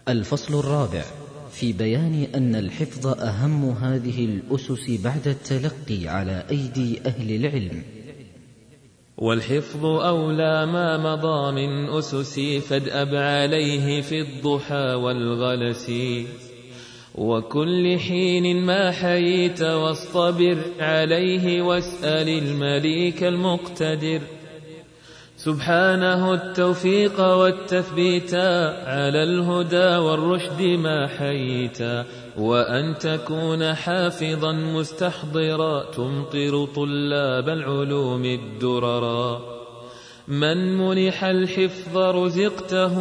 الفصل الرابع في بيان أن الحفظ أهم هذه الأسس بعد التلقي على أيدي أهل العلم. والحفظ أولى ما مضى من أسس فادأب عليه في الضحى والغلس، وكل حين ما حييت واصطبر عليه واسأل المليك المقتدر، سبحانه التوفيق والتثبيت على الهدى والرشد ما حييت، وأن تكون حافظا مستحضرا تمطر طلاب العلوم الدررا. من منح الحفظ رزقته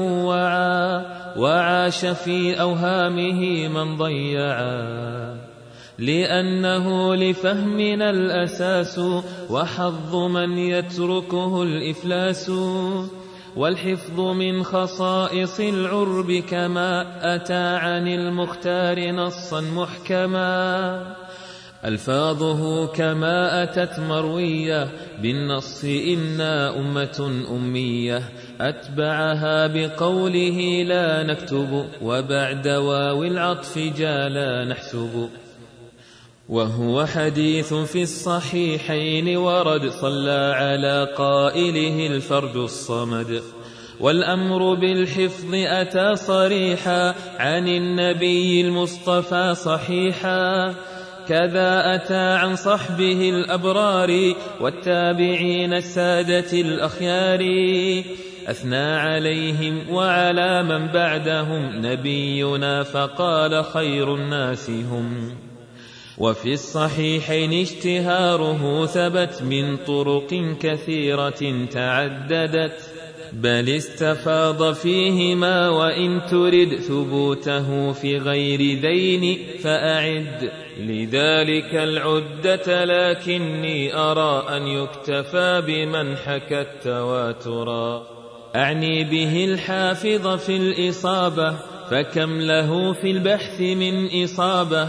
وعاش في أوهامه من ضيعا، لأنه لفهمنا الأساس وحظ من يتركه الإفلاس. والحفظ من خصائص العرب كما أتى عن المختار نصا محكما، ألفاظه كما أتت مروية بالنص إنا أمة أمية، أتبعها بقوله لا نكتب وبعد واو العطف جالا نحسب. وهو حديث في الصحيحين ورد صلى على قائله الفرد الصمد، والأمر بالحفظ أتى صريحا عن النبي المصطفى صحيحا، كذا أتى عن صحبه الأبرار والتابعين السادة الأخيار، أثنى عليهم وعلى من بعدهم نبينا فقال خير الناس هم. وفي الصحيحين اشتهاره ثبت من طرق كثيرة تعددت، بل استفاض فيهما وإن ترد ثبوته في غير ذين فأعد لذلك العدة، لكني أرى أن يكتفى بمن حكى التواترا. أعني به الحافظ في الإصابة فكم له في البحث من إصابة،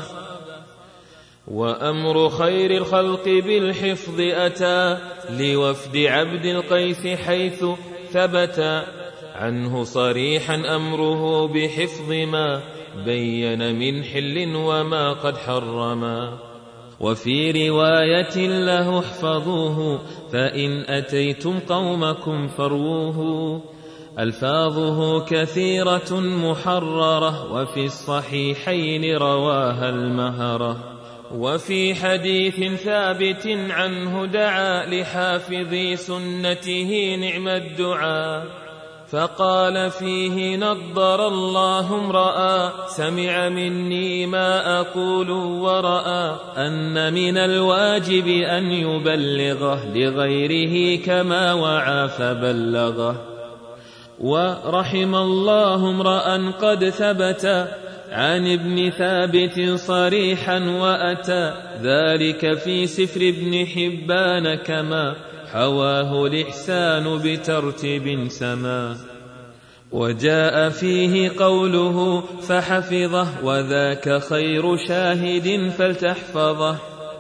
وأمر خير الخلق بالحفظ أتى لوفد عبد القيس حيث ثبت عنه صريحا أمره بحفظ ما بين من حل وما قد حرما. وفي رواية له احفظوه فإن أتيتم قومكم فروه، ألفاظه كثيرة محررة وفي الصحيحين رواها المهرة. وفي حديث ثابت عنه دعا لحافظي سنته نعم الدعاء، فقال فيه نضر الله امرأ سمع مني ما أقول ورأى أن من الواجب أن يبلغه لغيره كما وعى فبلغه. ورحم الله امرأ قد ثبت عن ابن ثابت صريحا وأتى ذلك في سفر ابن حبان كما حواه الإحسان بترتيب سما. وجاء فيه قوله فحفظه وذاك خير شاهد فلتحفظه.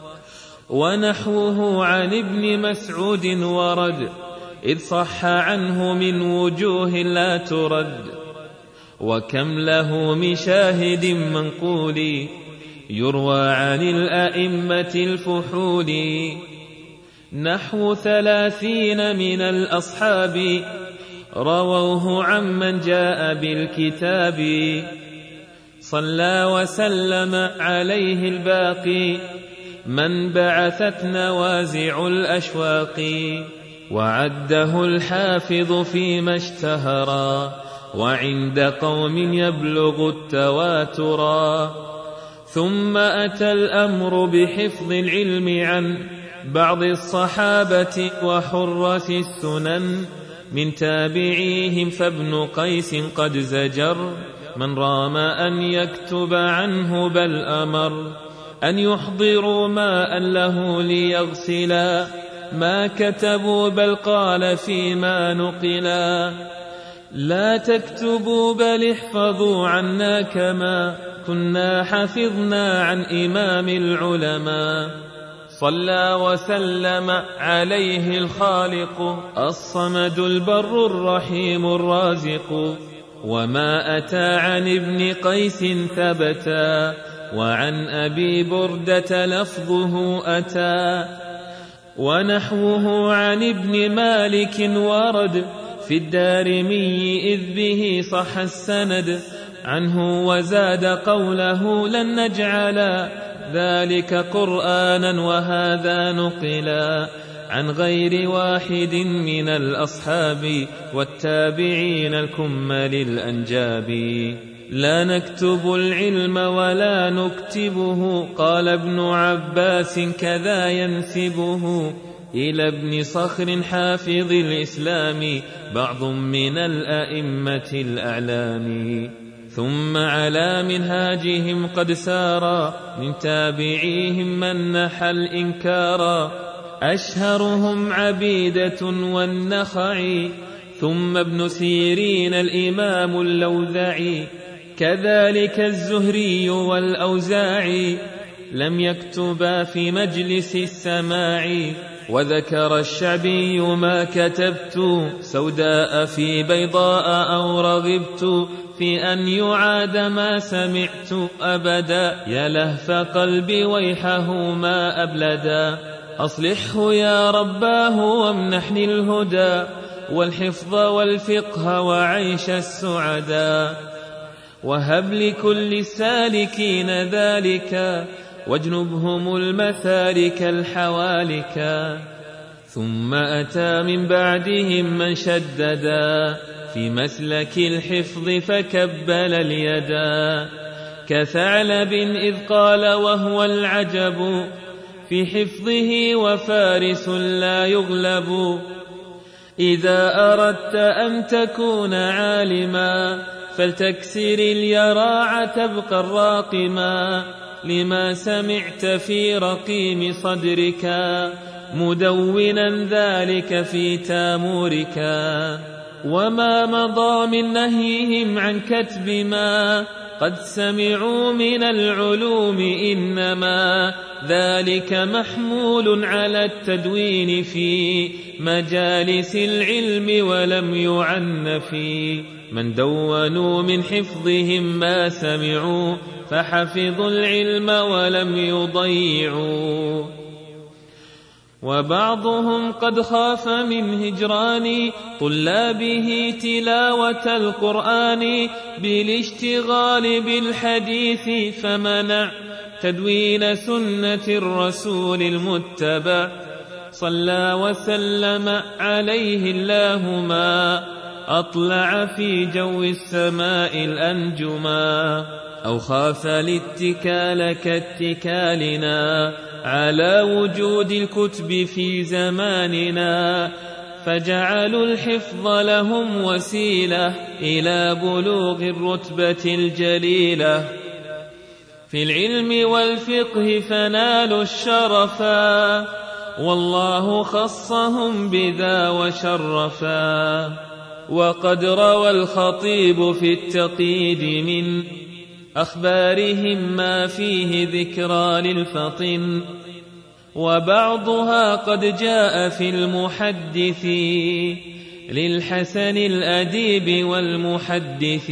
ونحوه عن ابن مسعود ورد إذ صح عنه من وجوه لا ترد، وكم له من شاهد منقول يروى عن الأئمة الفحول. نحو 30 من الأصحاب رووه عمن جاء بالكتاب، صلى وسلم عليه الباقي من بعثت نوازع الأشواق. وعده الحافظ فيما اشتهرا وعند قوم يبلغ التواترا. ثم أتى الأمر بحفظ العلم عن بعض الصحابة وحرة السنن من تابعيهم، فابن قيس قد زجر من رام أن يكتب عنه بل أمر أن يحضروا ماء له ليغسلا ما كتبوا، بل قال فيما نقلا لا تكتبوا بل احفظوا عنا كما كنا حفظنا عن إمام العلماء. صلى وسلم عليه الخالق الصمد البر الرحيم الرازق، وما أتى عن ابن قيس ثبتا، وعن أبي بردة لفظه أتى، ونحوه عن ابن مالك ورد في الدارمي إذ به صح السند عنه، وزاد قوله لن نجعل ذلك قرآنا، وهذا نقلا عن غير واحد من الأصحاب والتابعين الكمل الأنجاب. لا نكتب العلم ولا نكتبه، قال ابن عباس كذا ينسبه إلى ابن صخر حافظ الإسلام بعض من الأئمة الأعلام. ثم على منهاجهم قد سارا من تابعيهم من نحى الإنكارا، أشهرهم عبيدة والنخعي، ثم ابن سيرين الإمام اللوذعي، كذلك الزهري والأوزاعي لم يكتبا في مجلس السماع. وذكر الشعبي ما كتبت سوداء في بيضاء أو رغبت في أن يعاد ما سمعت أبدا، يا لهف قلبي ويحه ما أبلدا. أصلحه يا رباه وامنحني الهدى والحفظ والفقه وعيش السعدا، وهب لكل السالكين ذلك واجنبهم المثالك الحوالكا. ثم أتى من بعدهم من شددا في مسلك الحفظ فكبل اليدا، كثعلب إذ قال وهو العجب في حفظه وفارس لا يغلب. إذا أردت أن تكون عالما فلتكسر اليراع تبقى الراقما، لما سمعت في رقيم صدرك مدونا ذلك في تامورك. وما مضى من نهيهم عن كتب ما قد سمعوا من العلوم، إنما ذلك محمول على التدوين في مجالس العلم ولم يعن في من دونوا من حفظهم ما سمعوا، فحفظوا العلم ولم يضيعوا. وبعضهم قد خاف من هجران طلابه تلاوة القرآن بالاشتغال بالحديث، فمنع تدوين سنة الرسول المتبع صلى وسلم عليه الله ما أطلع في جو السماء الأنجما. أو خاف الاتكال كاتكالنا على وجود الكتب في زماننا، فجعلوا الحفظ لهم وسيلة إلى بلوغ الرتبة الجليلة في العلم والفقه، فنالوا الشرفا والله خصهم بذا وشرفا. وقد روى الخطيب في التقييد من أخبارهم ما فيه ذكرى للفطن، وبعضها قد جاء في المحدث للحسن الأديب والمحدث.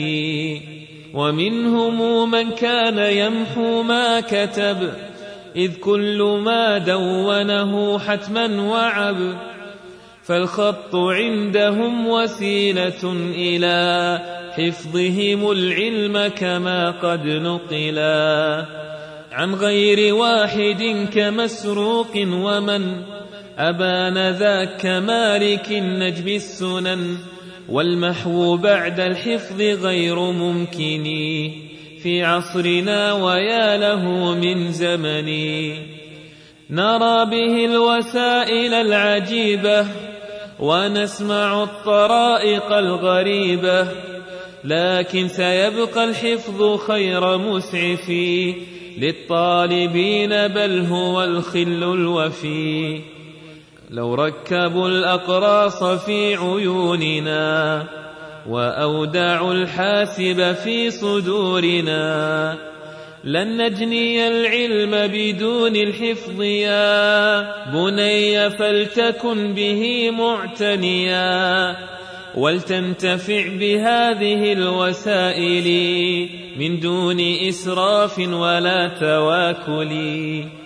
ومنهم من كان يمحو ما كتب، إذ كل ما دونه حتما وعب، فالخط عندهم وسيلة إلى حفظهم العلم كما قد نقلا عن غير واحد كمسروق، ومن أبان ذاك مالك نجم السنن. والمحو بعد الحفظ غير ممكن في عصرنا، ويا له من زمن. نرى به الوسائل العجيبة ونسمع الطرائق الغريبة، لكن سيبقى الحفظ خير مسعف للطالبين، بل هو الخل الوفي. لو ركبوا الأقراص في عيوننا وأودعوا الحاسب في صدورنا، لن نجني العلم بدون الحفظ يا بني، فلتكن به معتنيا. ولتنتفع بهذه الوسائل من دون إسراف ولا تواكل.